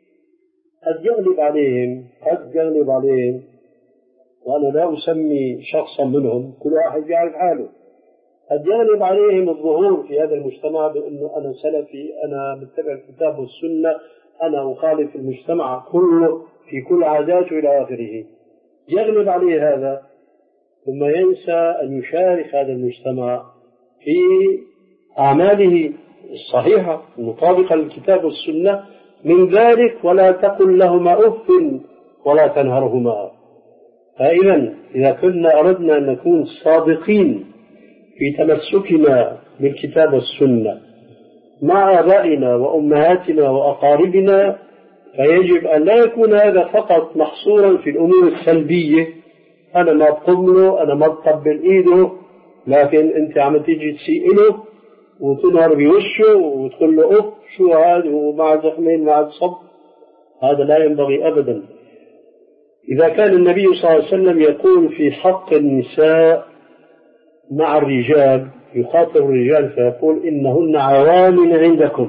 قد يغلب عليهم قد يغلب عليهم وأنا لا أسمي شخصا منهم، كل واحد يعرف حاله، قد يغلب عليهم الظهور في هذا المجتمع بأنه أنا سلفي، أنا متبع الكتاب والسنة، أنا أخالف المجتمع كله في كل عاداته إلى آخره. يغلب عليه هذا ثم ينسى أن يشارك هذا المجتمع في أعماله الصحيحة المطابقة للكتاب والسنة. من ذلك ولا تقل لهما أف ولا تنهرهما. فإذا إذا كنا أردنا أن نكون صادقين في تمسكنا بالكتاب والسنة مع آبائنا وأمهاتنا وأقاربنا، فيجب أن لا يكون هذا فقط محصورا في الأمور السلبية، أنا ما بقبله، أنا ما بقبل إيده، لكن أنت عم تيجي تسيئله وتنهر بوشه وتقول له أف شو هذا ومع زحمين مع صب. هذا لا ينبغي أبدا. إذا كان النبي صلى الله عليه وسلم يقول في حق النساء مع الرجال، يخاطب الرجال فيقول إنهن عوان عندكم.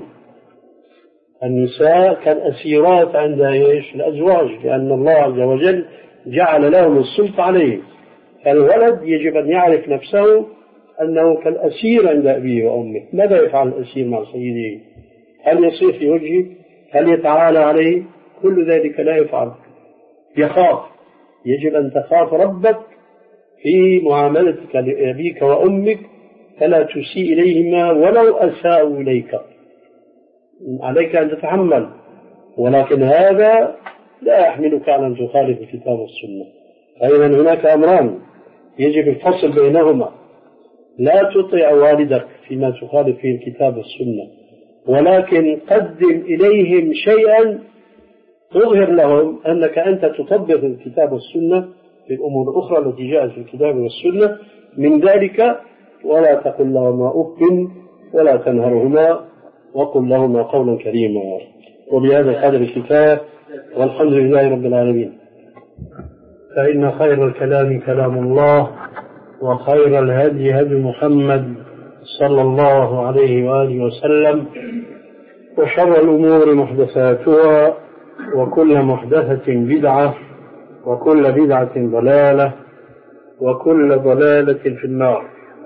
النساء كالأسيرات عند إيش؟ الأزواج، لأن الله عز وجل جعل لهم السلطة عليه. فالولد يجب أن يعرف نفسه أنه كالأسير عند أبيه وأمه. ماذا يفعل الأسير مع سيده؟ هل يصيح في وجهه؟ هل يتعالى عليه؟ كل ذلك لا يفعل. يخاف، يجب أن تخاف ربك في معاملتك لأبيك وأمك، فلا تسيء إليهما ولو أساءوا إليك، عليك أن تتحمل، ولكن هذا لا يحملك على أن تخالف الكتاب والسنة. أيضا هناك أمران يجب الفصل بينهما: لا تطيع والدك فيما تخالف فيه الكتاب والسنة، ولكن قدم إليهم شيئا تظهر لهم أنك أنت تطبق الكتاب والسنة في الأمور الأخرى التي جاءت في الكتاب والسنة. من ذلك ولا تقل لهما أف ولا تنهرهما وقل لهما قولا كريما. وبهذا القدر الكفاية، والحمد لله رب العالمين. فإن خير الكلام كلام الله، وخير الهدي هدي محمد صلى الله عليه وآله وسلم، وشر الأمور محدثاتها، وكل محدثة بدعة، وكل بدعة ضلالة، وكل ضلالة في النار.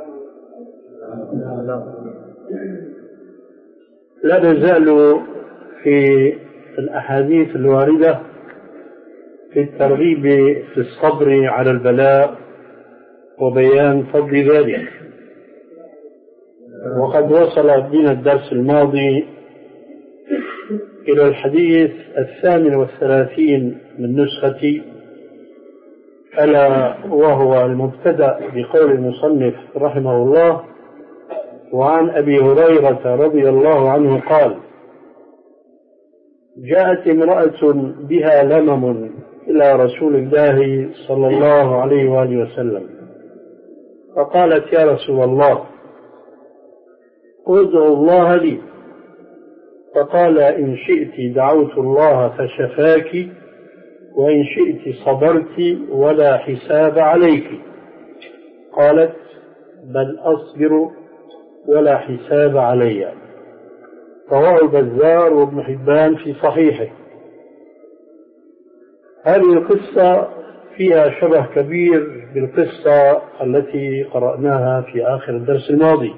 لا نزال في الأحاديث الواردة في الترغيب في الصبر على البلاء وبيان فضل ذلك، وقد وصل بنا الدرس الماضي إلى الحديث الثامن والثلاثين من نسختي، ألا وهو المبتدأ بقول المصنف رحمه الله: وعن أبي هريرة رضي الله عنه قال: جاءت امرأة بها لمم إلى رسول الله صلى الله عليه وآله وسلم، فقالت: يا رسول الله، ادعو الله لي. فقال: إن شئت دعوت الله فشفاك، وإن شئت صبرت ولا حساب عليك. قالت: بل أصبر ولا حساب علي. رواه البزار وابن حبان في صحيحه. هذه القصة فيها شبه كبير بالقصة التي قرأناها في آخر الدرس الماضي،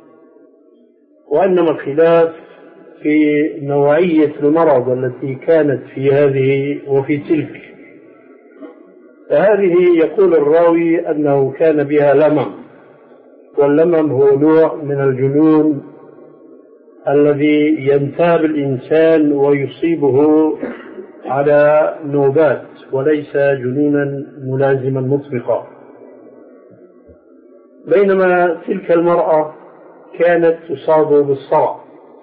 وإنما الخلاف في نوعية المرض التي كانت في هذه وفي تلك. فهذه يقول الراوي أنه كان بها لمم، واللمم هو نوع من الجنون الذي ينتاب الإنسان ويصيبه على نوبات، وليس جنونا ملازما مطلقا. بينما تلك المرأة كانت تصاب بالصرع،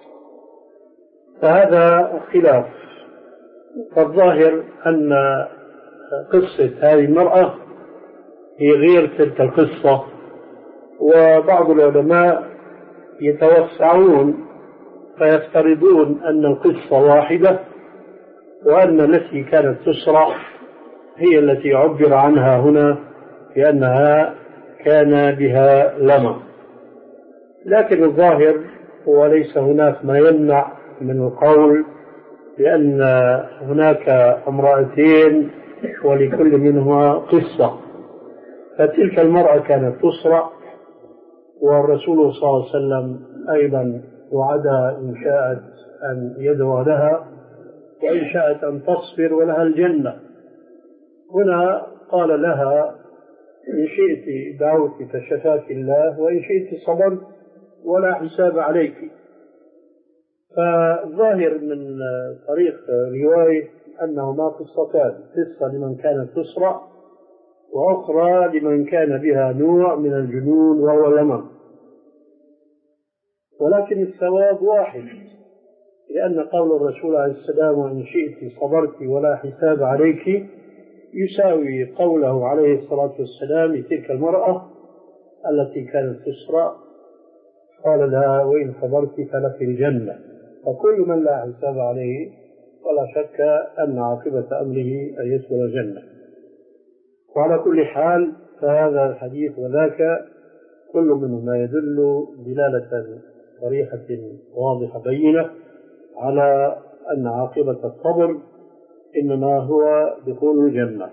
فهذا خلاف. فالظاهر أن قصة هذه المرأة هي غير تلك القصة، وبعض العلماء يتوسعون فيفترضون أن القصة واحدة، وأن التي كانت تسرع هي التي عبر عنها هنا بأنها كان بها لمم. لكن الظاهر هو ليس هناك ما يمنع من القول بأن هناك امرأتين ولكل منهما قصة. فتلك المرأة كانت تسرع، والرسول صلى الله عليه وسلم أيضا وعدها إن شاءت أن يدعو لها، وإن شاءت أن تصبر ولها الجنة. هنا قال لها: إن شئت دعوت فشفاك الله، وإن شئت صبرت ولا حساب عليك. فالظاهر من طريق رواية أنهما قصتان: قصة لمن كانت تسرع، وأخرى لمن كان بها نوع من الجنون وهو لمم. ولكن الثواب واحد، لأن قول الرسول عليه السلام: وإن شئت صبرت ولا حساب عليك، يساوي قوله عليه الصلاة والسلام لتلك المرأة التي كانت تسرع، قال لها: وإن صبرت فلك الجنة. فكل من لا حساب عليه ولا شك أن عاقبة أمره أن يدخل الجنة. وعلى كل حال فهذا الحديث وذاك كل منهما يدل دلالة صريحة واضحة بينة على أن عاقبة الصبر إنما هو دخول الجنة.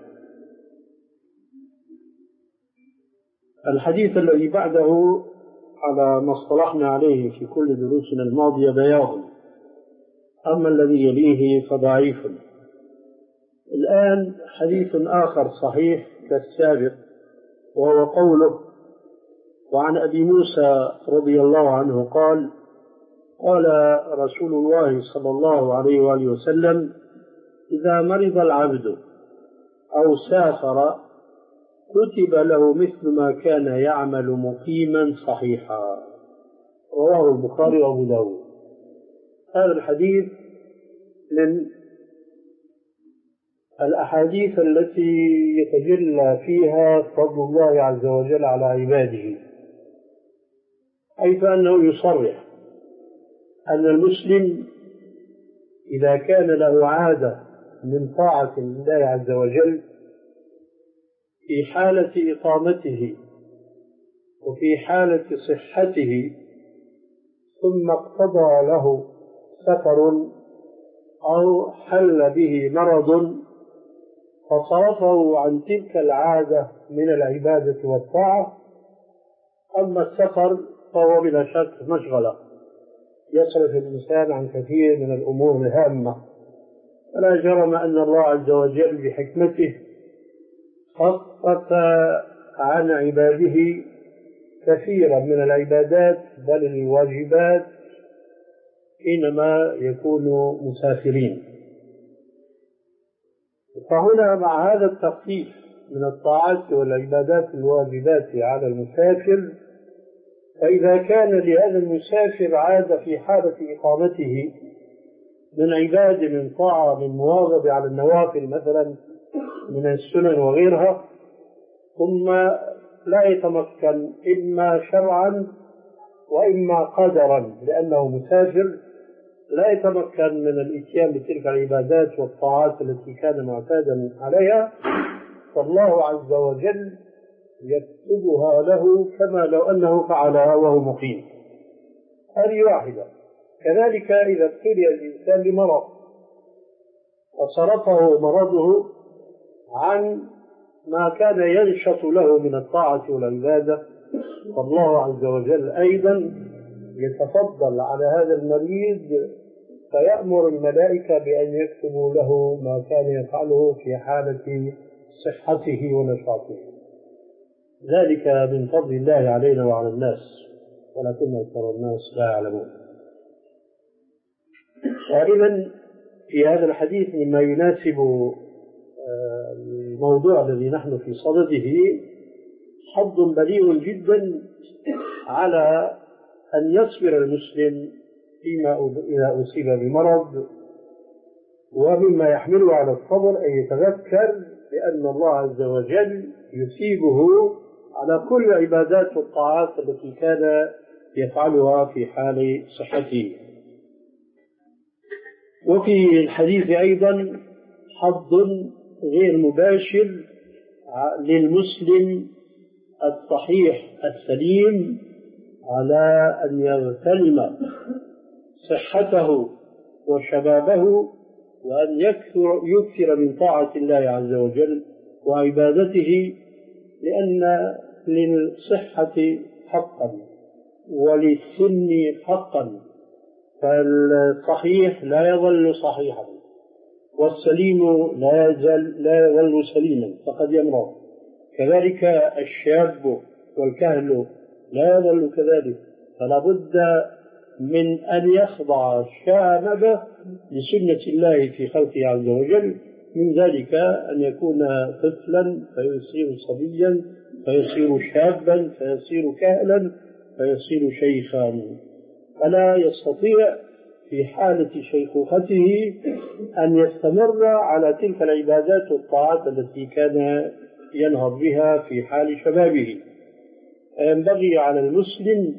الحديث الذي بعده على ما اصطلحنا عليه في كل دروسنا الماضية بياض، أما الذي يليه فضعيف. الآن حديث آخر صحيح كالسابق، وهو قوله: وعن أبي موسى رضي الله عنه قال: قال رسول الله صلى الله عليه وآله وسلم: إذا مرض العبد أو سافر كتب له مثل ما كان يعمل مقيما صحيحا. رواه البخاري وأبو داود. هذا الحديث من الأحاديث التي يتجلى فيها فضل الله عز وجل على عباده، حيث أنه يصرح أن المسلم إذا كان له عادة من طاعة الله عز وجل في حالة إقامته وفي حالة صحته، ثم اقتضى له سفر أو حل به مرض فصرفه عن تلك العادة من العبادة والطاعة، أما السفر فهو بلا شك مشغلة يصرف الإنسان عن كثير من الأمور الهامة. فلا جرم أن الله عز وجل بحكمته خفف عن عباده كثيرا من العبادات بل الواجبات حينما يكونوا مسافرين. فهنا مع هذا التخفيف من الطاعات والعبادات الواجبات على المسافر فإذا كان لهذا المسافر عادة في حالة إقامته من عباد من طاعة من مواظبة على النوافل مثلا من السنن وغيرها، ثم لا يتمكن إما شرعا وإما قدرا لأنه مسافر، لا يتمكن من الإتيان بتلك العبادات والطاعات التي كان معتادا عليها، فالله عز وجل يكتبها له كما لو أنه فعلها وهو مقيم. هذه واحدة. كذلك إذا ابتلي الإنسان بمرض وصرفه مرضه عن ما كان ينشط له من الطاعة والعبادة، فالله عز وجل أيضا يتفضل على هذا المريض فيأمر الملائكة بأن يكتبوا له ما كان يفعله في حالة صحته ونشاطه. ذلك من فضل الله علينا وعلى الناس، ولكن أكثر الناس لا يعلمون. وإذن في هذا الحديث مما يناسب الموضوع الذي نحن في صدده حظ بليغ جدا على أن يصبر المسلم فيما إذا أصيب بمرض، ومما يحمله على الصبر أن يتذكر بأن الله عز وجل يثيبه على كل العبادات والطاعات التي كان يفعلها في حال صحته. وفي الحديث أيضا حظ غير مباشر للمسلم الصحيح السليم على أن يغتنم صحته وشبابه وأن يكثر, يكثر من طاعة الله عز وجل وعبادته، لأن للصحة حقا وللسن حقا، فالصحيح لا يظل صحيحا والسليم لا يزال لا يظل سليما فقد يمرض، كذلك الشاب والكهل لا يظل كذلك، فلا بد من أن يخضع شامبه لسنة الله في خلقه عز وجل، من ذلك أن يكون طفلا فيصير صبيا فيصير شابا فيصير كهلا فيصير شيخا، فلا يستطيع في حالة شيخوخته أن يستمر على تلك العبادات والطاعات التي كان ينهض بها في حال شبابه. ينبغي على المسلم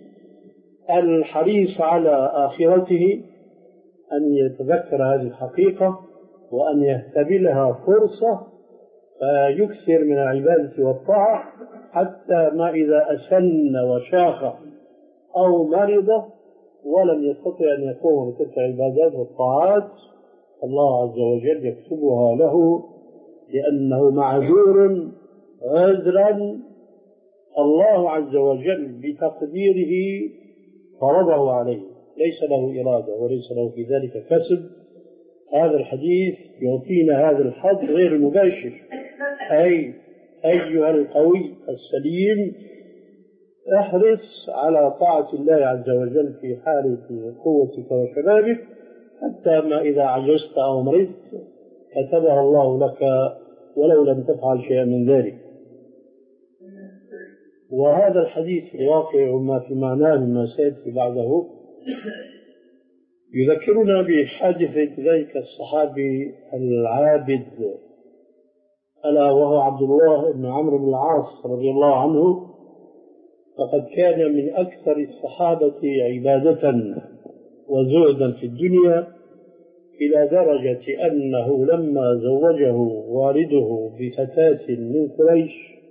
الحريص على آخرته أن يتذكر هذه الحقيقة وأن يهتبلها فرصة فيكثر من العبادة والطاعة، حتى ما إذا أسن وشاخ أو مرض ولم يستطع أن يقوم بتلك العبادات والطاعات، الله عز وجل يكتبها له لأنه معذور عذرا الله عز وجل بتقديره فرضه عليه، ليس له إرادة وليس له في ذلك كسب. هذا الحديث يعطينا هذا الحظ غير المباشر، أي أيها القوي السليم احرص على طاعة الله عز وجل في حالة قوتك وشبابك، حتى ما إذا عجزت أو مرضت كتبها الله لك ولو لم تفعل شيئا من ذلك. وهذا الحديث الواقع ما في معناه مما سيأتي بعده يذكرنا بحادثة ذلك الصحابي العابد ألا وهو عبد الله بن عمرو بن العاص رضي الله عنه، فقد كان من أكثر الصحابة عبادة وزهدا في الدنيا، إلى درجة أنه لما زوجه والده بفتاة من قريش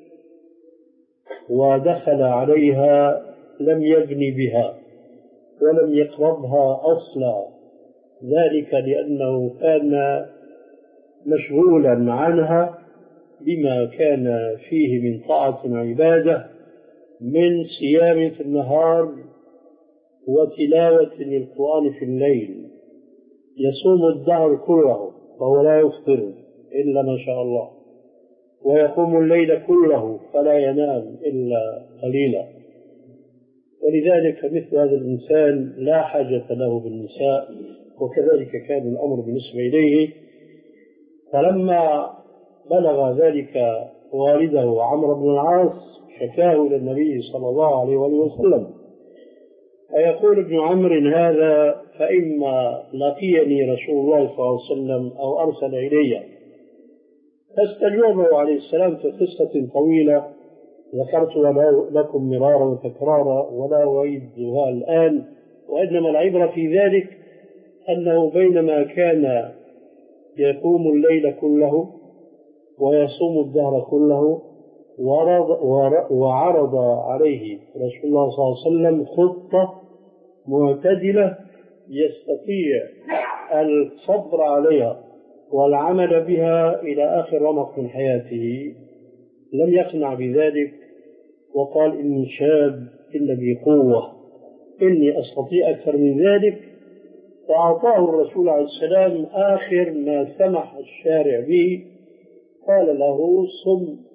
ودخل عليها لم يبني بها ولم يقربها أصلا، ذلك لأنه كان مشغولا عنها بما كان فيه من طاعة وعبادة من صيام في النهار وتلاوة للقرآن في الليل، يصوم الدهر كله فهو لا يفطر إلا ما شاء الله، ويقوم الليل كله فلا ينام إلا قليلا، ولذلك مثل هذا الإنسان لا حاجة له بالنساء، وكذلك كان الأمر بالنسبة إليه. فلما بلغ ذلك والده عمرو بن العاص شكاه إلى النبي صلى الله عليه وسلم، ويقول ابن عمرو هذا فإما لقيني رسول الله صلى الله عليه وسلم أو أرسل إلي، فاستجوبه عليه السلام في قصة طويلة ذكرتها لكم مرارا وتكرارا ولا أعيدها الآن، وإنما العبرة في ذلك أنه بينما كان يقوم الليل كله ويصوم الدهر كله وعرض عليه رسول الله صلى الله عليه وسلم خطة معتدلة يستطيع الصبر عليها والعمل بها إلى آخر رمق من حياته، لم يقنع بذلك وقال إني شاب إن بي قوة، إني أستطيع أكثر من ذلك. فأعطاه الرسول عليه السلام آخر ما سمح الشارع به، قال له صم